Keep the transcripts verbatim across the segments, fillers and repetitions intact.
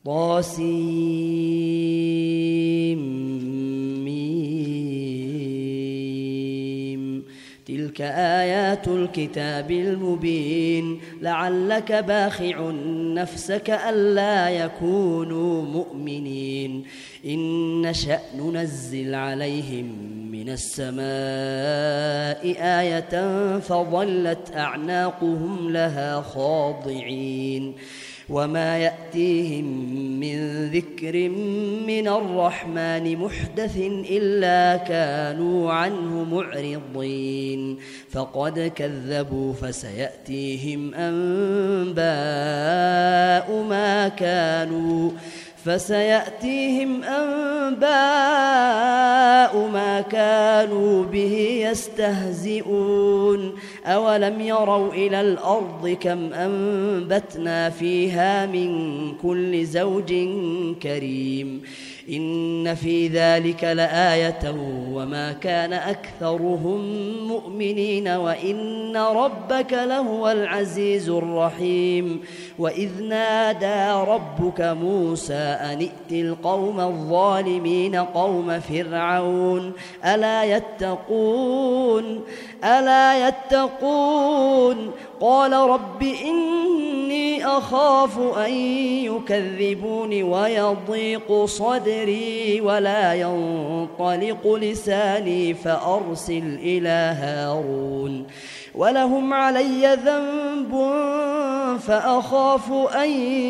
طاسيم. تلك آيات الكتاب المبين. لعلك باخع نفسك ألا يكونوا مؤمنين. إن نشأ ننزل عليهم من السماء آية فظلت أعناقهم لها خاضعين. وما يأتيهم من ذكر من الرحمن محدث إلا كانوا عنه معرضين. فقد كذبوا فسيأتيهم أنباء ما كانوا فسيأتيهم أنباء ما كانوا به يستهزئون. أولم يروا إلى الأرض كم أنبتنا فيها من كل زوج كريم. إن في ذلك لآية وما كان أكثرهم مؤمنين وإن ربك لهو العزيز الرحيم. وإذ نادى ربك موسى أن ائت القوم الظالمين قوم فرعون ألا يتقون ألا يتقون قال رب إني أخاف أن يكذبون ويضيق صدري ولا ينطلق لساني فأرسل إلى هارون ولهم علي ذنب فأخاف أن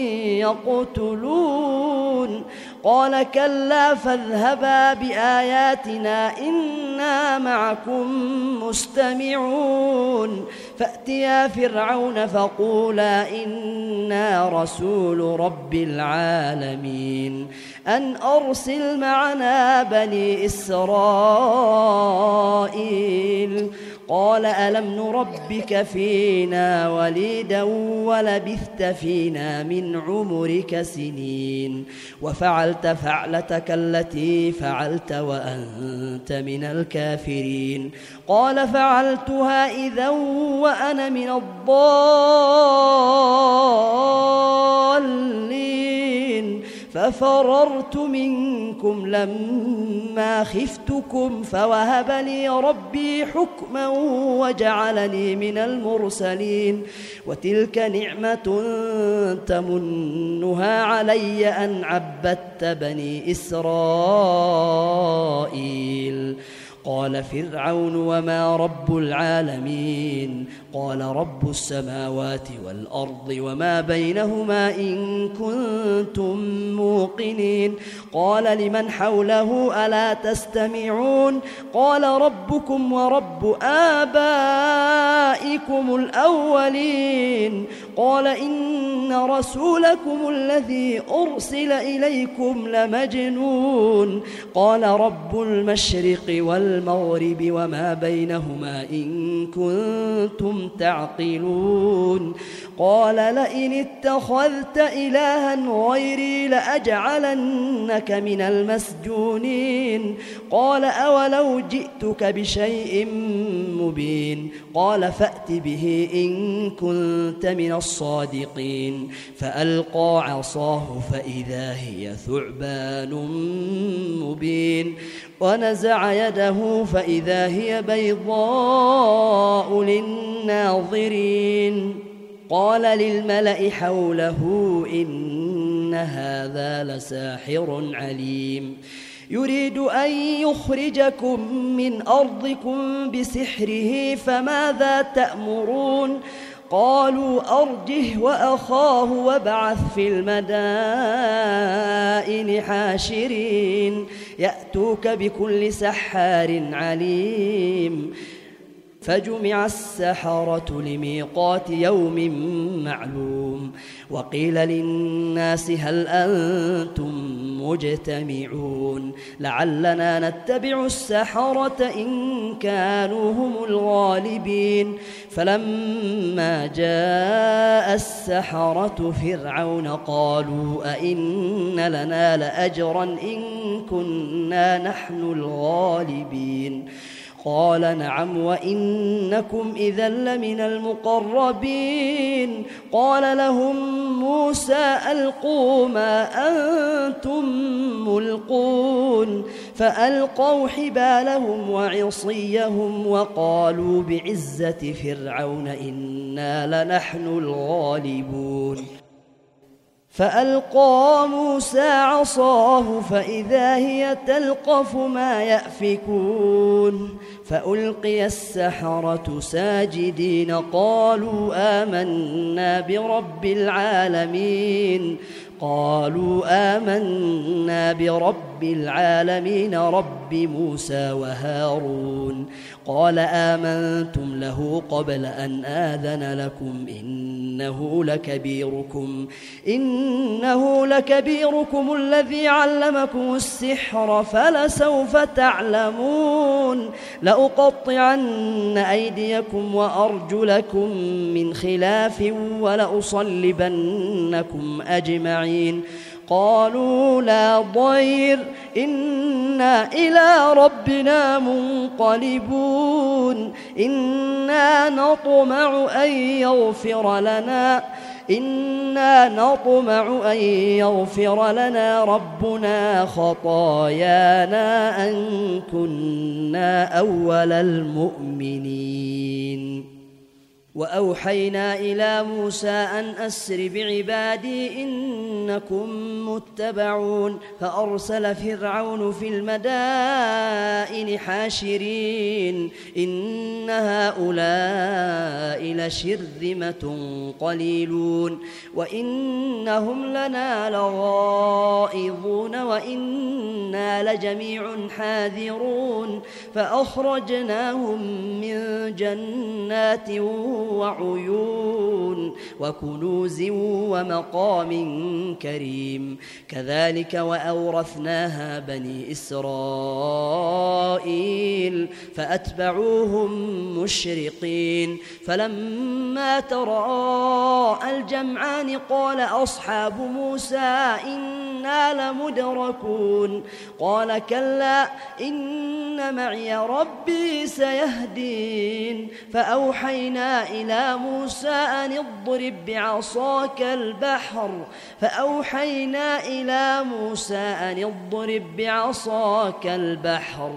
يقتلون. قال كلا فاذهبا بآياتنا إنا معكم مستمعون. فأتيا فرعون فقولا إنا رسول رب العالمين أن أرسل معنا بني إسرائيل. قال ألم نربك فينا وليدا ولبثت فينا من عمرك سنين وفعلت فعلتك التي فعلت وأنت من الكافرين. قال فعلتها إذا وأنا من الضالين ففررت منكم لما خفتكم فوهب لي ربي حكما وجعلني من المرسلين. وتلك نعمة تمنها علي أن عبدت بني إسرائيل. قال فرعون وما رب العالمين قال رب السماوات والأرض وما بينهما إن كنتم موقنين. قال لمن حوله ألا تستمعون قال ربكم ورب آبائكم الأولين. قال إن رسولكم الذي أرسل إليكم لمجنون. قال رب المشرق والمغرب وما بينهما إن كنتم تعقلون. قال لئن اتخذت إلها غيري لأجعلنك من المسجونين. قال أولو جئتك بشيء مبين. قال فأت به إن كنت من الصادقين. فألقى عصاه فإذا هي ثعبان مبين ونزع يده فإذا هي بيضاء للناظرين. قال للملأ حوله إن هذا لساحر عليم يريد أن يخرجكم من أرضكم بسحره فماذا تأمرون. قالوا أرجه وأخاه وابعث في المدائن حاشرين يأتوك بكل سحار عليم. فجمع السحرة لميقات يوم معلوم. وقيل للناس هل أنتم مجتمعون لعلنا نتبع السحرة إن كانوا هم الغالبين. فلما جاء السحرة فرعون قالوا أئن لنا لأجرا إن كنا نحن الغالبين. قال نعم وإنكم إذا لمن المقربين قال لهم موسى ألقوا ما أنتم ملقون فألقوا حبالهم وعصيهم وقالوا بعزة فرعون إنا لنحن الغالبون فألقى موسى عصاه فإذا هي تلقف ما يأفكون فألقي السحرة ساجدين قالوا آمنا برب العالمين قالوا آمنا برب العالمين رب موسى وهارون قال آمنتم له قبل أن آذن لكم إنه لكبيركم إنه لكبيركم الذي علمكم السحر فلسوف تعلمون لأقطعن أيديكم وأرجلكم من خلاف ولأصلبنكم أجمعين قالوا لا ضير إنا إلى ربنا منقلبون إنا نطمع أن يغفر لنا إنا نطمع أن يغفر لنا ربنا خطايانا أن كنا أول المؤمنين وأوحينا إلى موسى أن أسر بعبادي إنكم متبعون فأرسل فرعون في المدائن حاشرين إن هؤلاء لشرذمة قليلون وإنهم لنا لغائظون وإنا لجميع حاذرون فأخرجناهم من جنات وعيون وكنوز ومقام كريم كذلك وأورثناها بني إسرائيل فأتبعوهم مشرقين فلما تراءى الجمعان قال أصحاب موسى إنا لمدركون قال كلا إن معي ربي سيهدين فأوحينا إلى موسى أن اضرب بعصاك البحر فأوحينا إلى موسى أن اضرب بعصاك البحر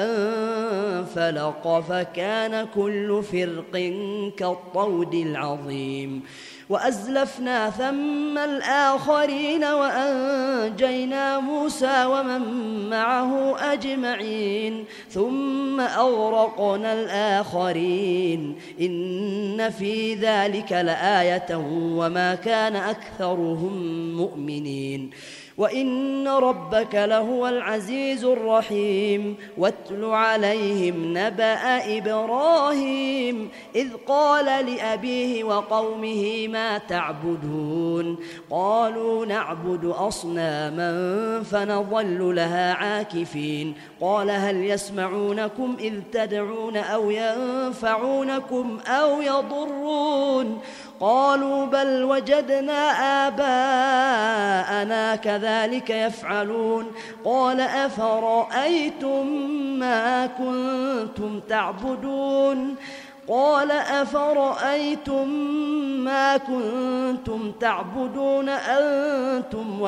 فانفلق فكان كل فرق كالطود العظيم وأزلفنا ثم الآخرين وأنجينا موسى ومن معه أجمعين ثم أغرقنا الآخرين إن في ذلك لآية وما كان أكثرهم مؤمنين وإن ربك لهو العزيز الرحيم واتل عليهم نبأ إبراهيم إذ قال لأبيه وقومه ما تعبدون قالوا نعبد أصناما فنظل لها عاكفين قال هل يسمعونكم إذ تدعون أو ينفعونكم أو يضرون قالوا بل وجدنا آباءنا كذلك يفعلون قال أفرأيتم ما كنتم تعبدون قال أفرأيتم ما كنتم تعبدون أنتم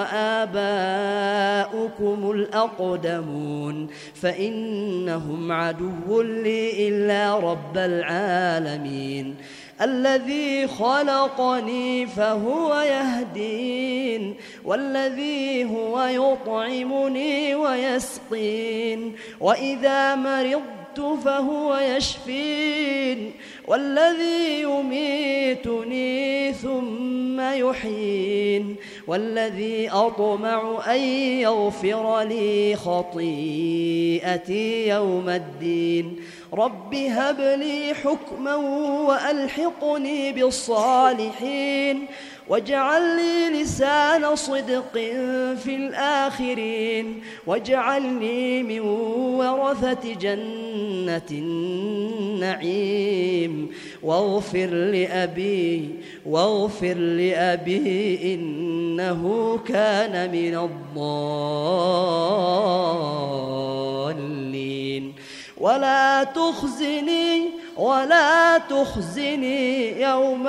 وآباؤكم الأقدمون فإنهم عدو لي إلا رب العالمين الذي خلقني فهو يهدين والذي هو يطعمني ويسقين وإذا مرضت فهو يشفين والذي يميتني ثم يحيين والذي أطمع أن يغفر لي خطيئتي يوم الدين رب هب لي حكما وألحقني بالصالحين واجعل لي لسان صدق في الآخرين واجعلني من ورثة جنة النعيم واغفر لأبي واغفر لأبي إنه كان من الضالين ولا تخزني ولا تخزني يوم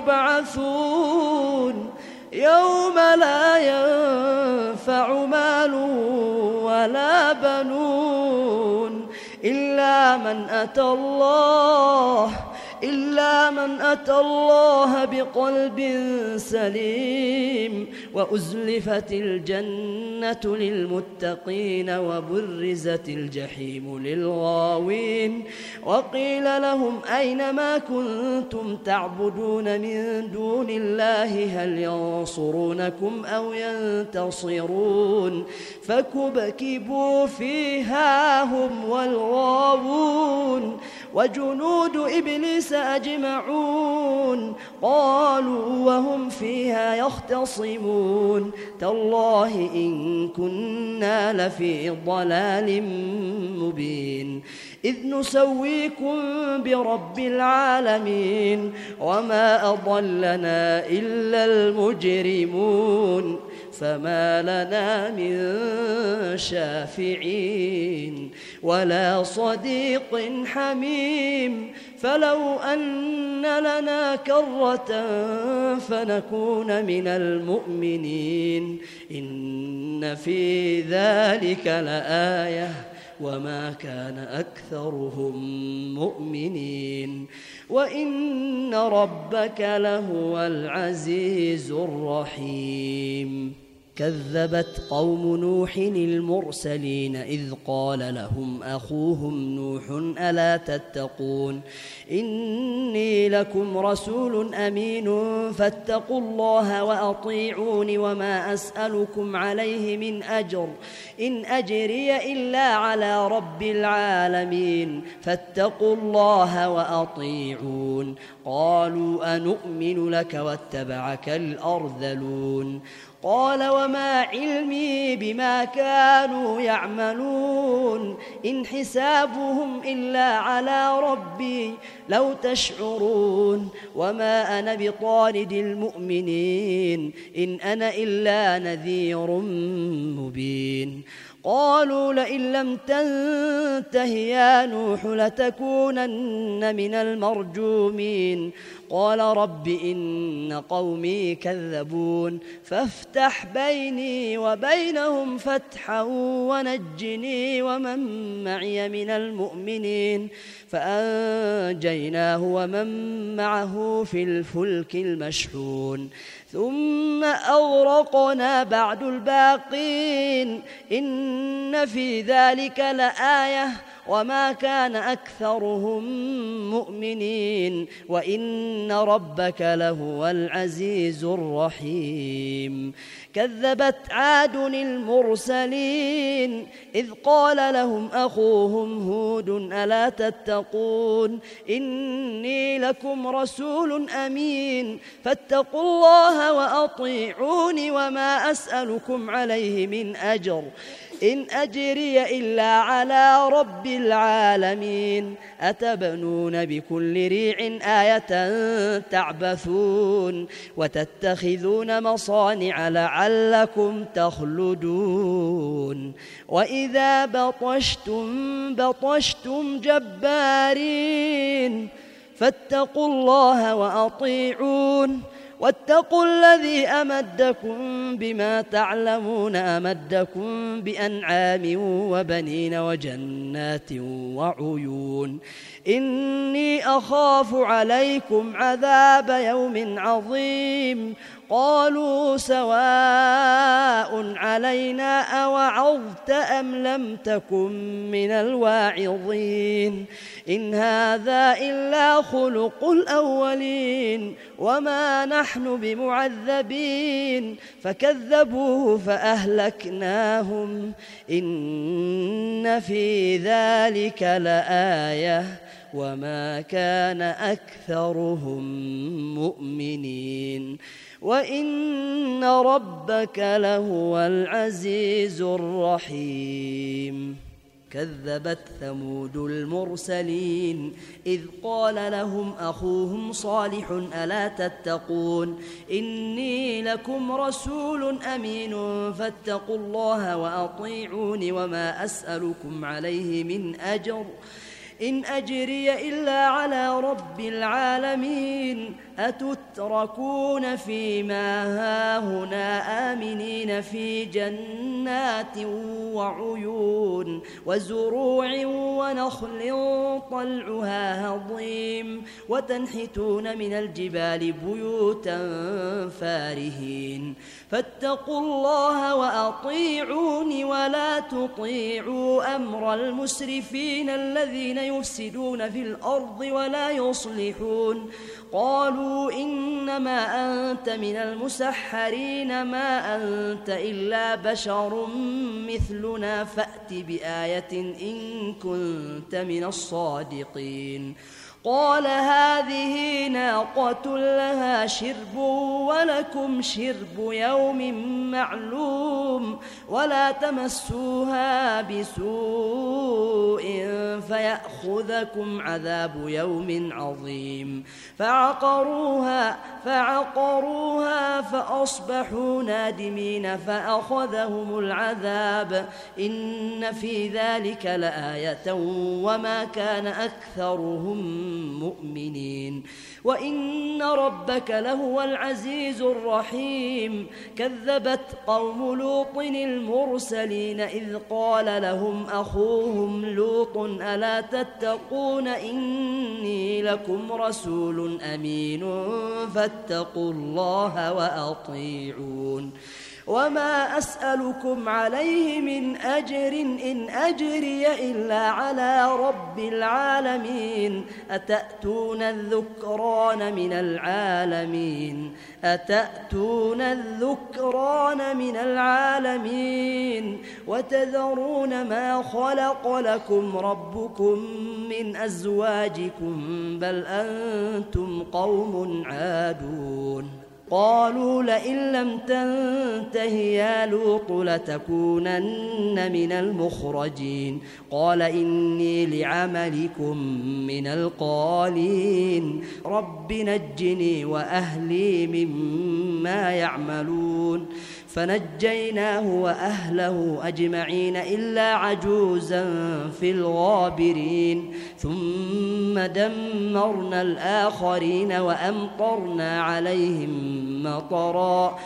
يبعثون يوم لا ينفع مال ولا بنون إلا من أتى الله إلا من أتى الله بقلب سليم وأزلفت الجنة للمتقين وبرزت الجحيم للغاوين وقيل لهم أين ما كنتم تعبدون من دون الله هل ينصرونكم أو ينتصرون فكبكبوا فيها هم والغاوون وجنود إبليس أجمعون قالوا وهم فيها يختصمون تالله إن كنا لفي ضلال مبين إذ نسويكم برب العالمين وما أضلنا إلا المجرمون فما لنا من شافعين ولا صديق حميم فلو أن لنا كرة فنكون من المؤمنين إن في ذلك لآية وما كان أكثرهم مؤمنين وإن ربك لهو العزيز الرحيم كذبت قوم نوح المرسلين إذ قال لهم أخوهم نوح ألا تتقون إني لكم رسول أمين فاتقوا الله وأطيعون وما أسألكم عليه من أجر إن أجري إلا على رب العالمين فاتقوا الله وأطيعون قالوا أنؤمن لك واتبعك الأرذلون قال وما علمي بما كانوا يعملون إن حسابهم إلا على ربي لو تشعرون وما أنا بطارد المؤمنين إن أنا إلا نذير مبين قالوا لئن لم تنته يا نوح لتكونن من المرجومين قال رب إن قومي كذبون فافتح بيني وبينهم فتحا ونجني ومن معي من المؤمنين فأنجيناه ومن معه في الفلك المشحون ثم أغرقنا بعد الباقين إن في ذلك لآية وما كان أكثرهم مؤمنين وإن ربك لهو العزيز الرحيم كذبت عاد المرسلين إذ قال لهم أخوهم هود ألا تتقون إني لكم رسول أمين فاتقوا الله وأطيعون وما أسألكم عليه من أجر إن أجري إلا على رب العالمين أتبنون بكل ريع آية تعبثون وتتخذون مصانع لعلكم تخلدون وإذا بطشتم بطشتم جبارين فاتقوا الله وأطيعون واتقوا الذي أمدكم بما تعلمون أمدكم بأنعام وبنين وجنات وعيون إني أخاف عليكم عذاب يوم عظيم قالوا سواء علينا أوعظت أم لم تكن من الواعظين إن هذا إلا خلق الأولين وما نحن بمعذبين فكذبوه فأهلكناهم إن في ذلك لآية وما كان أكثرهم مؤمنين وإن ربك لهو العزيز الرحيم كذبت ثمود المرسلين إذ قال لهم أخوهم صالح ألا تتقون إني لكم رسول أمين فاتقوا الله وأطيعون وما أسألكم عليه من أجر إن أجري إلا على رب العالمين أتتركون فيما هاهنا آمنين في جنات وعيون وزروع ونخل طلعها هضيم وتنحتون من الجبال بيوتا فارهين فاتقوا الله وأطيعون ولا تطيعوا أمر المسرفين الذين يفسدون في الأرض ولا يصلحون قالوا إنما أنت من المسحرين ما أنت إلا بشر مثلنا فأت بآية إن كنت من الصادقين قال هذه ناقة لها شرب ولكم شرب يوم معلوم ولا تمسوها بسوء فيأخذكم عذاب يوم عظيم فعقروها فعقروها فأصبحوا نادمين فأخذهم العذاب إن في ذلك لآية وما كان أكثرهم مؤمنين وإن ربك لهو العزيز الرحيم كذبت قوم لوط المرسلين إذ قال لهم أخوهم لوط ألا تتقون إني لكم رسول أمين فاتقوا الله وأطيعون وما أسألكم عليه من أجر إن أجري إلا على رب العالمين أتأتون الذكران من العالمين أتأتون الذكران من العالمين وتذرون ما خلق لكم ربكم من أزواجكم بل أنتم قوم عادون قالوا لئن لم تنته يا لوط لتكونن من المخرجين قال إني لعملكم من القالين رب نجني وأهلي مما يعملون فنجيناه وأهله أجمعين إلا عجوزا في الغابرين ثم دمرنا الآخرين وأمطرنا عليهم مطرا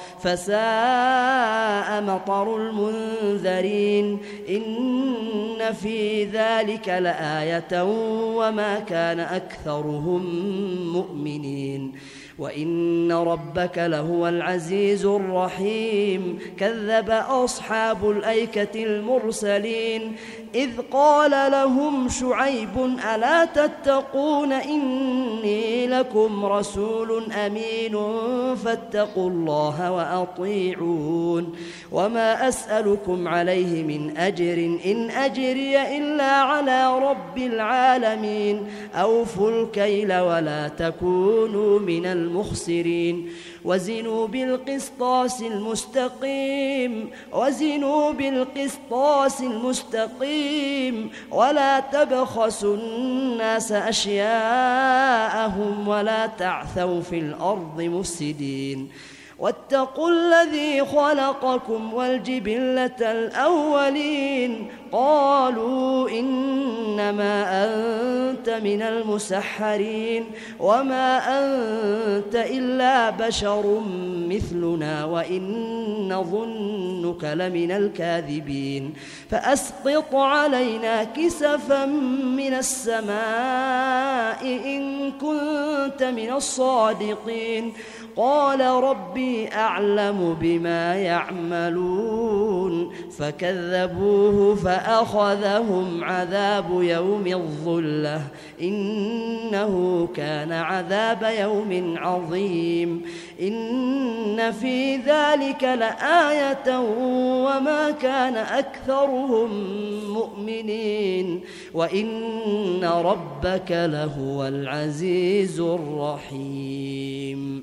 فساء مطر المنذرين إن في ذلك لآية وما كان أكثرهم مؤمنين وإن ربك لهو العزيز الرحيم كذب أصحاب الأيكة المرسلين إذ قال لهم شعيب ألا تتقون إني لكم رسول أمين فاتقوا الله وأطيعون وما أسألكم عليه من أجر إن أجري إلا على رب العالمين أوفوا الكيل ولا تكونوا من المخسرين وزنوا بالقسطاس المستقيم وزنوا بالقسطاس المستقيم ولا تبخسوا الناس أشياءهم ولا تعثوا في الأرض مفسدين واتقوا الذي خلقكم والجبلة الأولين قالوا إنما أنت من المسحرين وما أنت إلا بشر مثلنا وإن نظنك لمن الكاذبين فأسقط علينا كسفا من السماء إن كنت من الصادقين قال ربي أعلم بما يعملون فكذبوه فأخذهم عذاب يوم الظلة إنه كان عذاب يوم عظيم إن في ذلك لآية وما كان أكثرهم مؤمنين وإن ربك لهو العزيز الرحيم.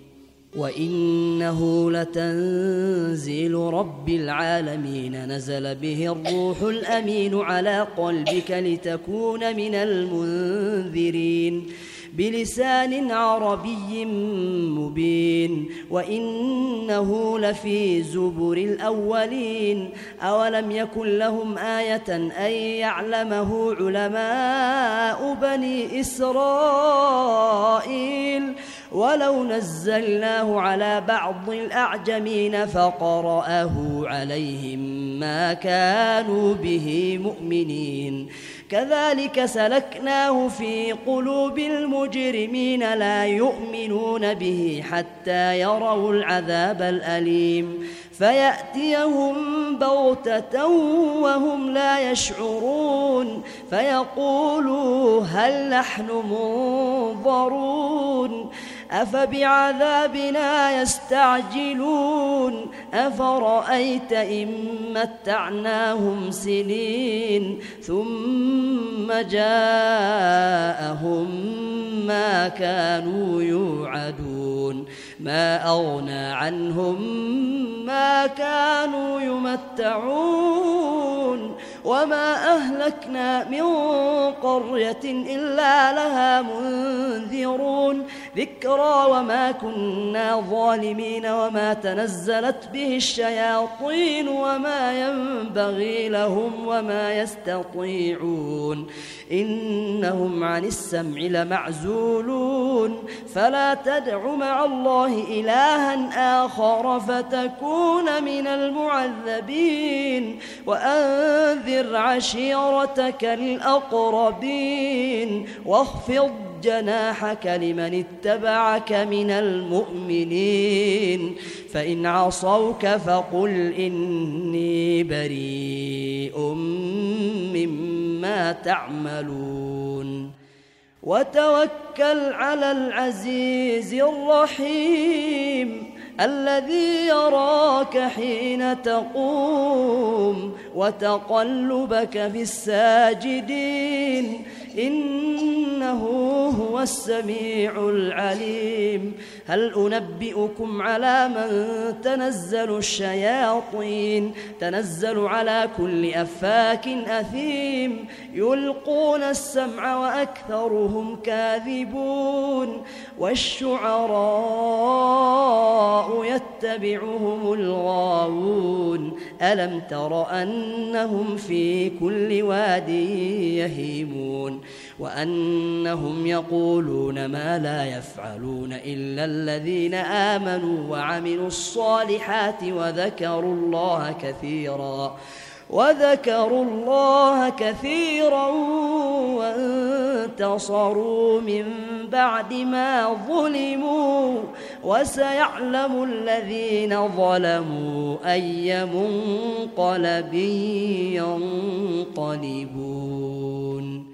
وإنه لتنزيل رب العالمين نزل به الروح الأمين على قلبك لتكون من المنذرين بلسان عربي مبين وإنه لفي زبر الأولين أولم يكن لهم آية أن يعلمه علماء بني إسرائيل ولو نزلناه على بعض الأعجمين فقرأه عليهم ما كانوا به مؤمنين كذلك سلكناه في قلوب المجرمين لا يؤمنون به حتى يروا العذاب الأليم فيأتيهم بغتة وهم لا يشعرون فيقولوا هل نحن منظرون أفبعذابنا يستعجلون أفرأيت إن متعناهم سنين ثم جاءهم ما كانوا يوعدون ما أغنى عنهم ما كانوا يمتعون وما أهلكنا من قرية إلا لها منذرون ذكرى وما كنا ظالمين وما تنزلت به الشياطين وما ينبغي لهم وما يستطيعون إنهم عن السمع لمعزولون فلا تدع مع الله إلها آخر فتكون من المعذبين وأنذر عشيرتك الأقربين واخفض جناحك لمن اتبعك من المؤمنين فإن عصوك فقل إني بريء مما تعملون وتوكل على العزيز الرحيم الذي يراك حين تقوم وتقلبك في الساجدين إنه هو السميع العليم هل أنبئكم على من تنزل الشياطين تنزل على كل أفاك أثيم يلقون السمع وأكثرهم كاذبون والشعراء يتبعهم الغاوون ألم تر أنهم في كل واد يهيمون وأنهم يقولون ما لا يفعلون إلا الذين آمنوا وعملوا الصالحات وذكروا الله كثيرا وذكروا الله كثيرا وانتصروا من بعد ما ظلموا وسيعلم الذين ظلموا أي منقلب ينقلبون.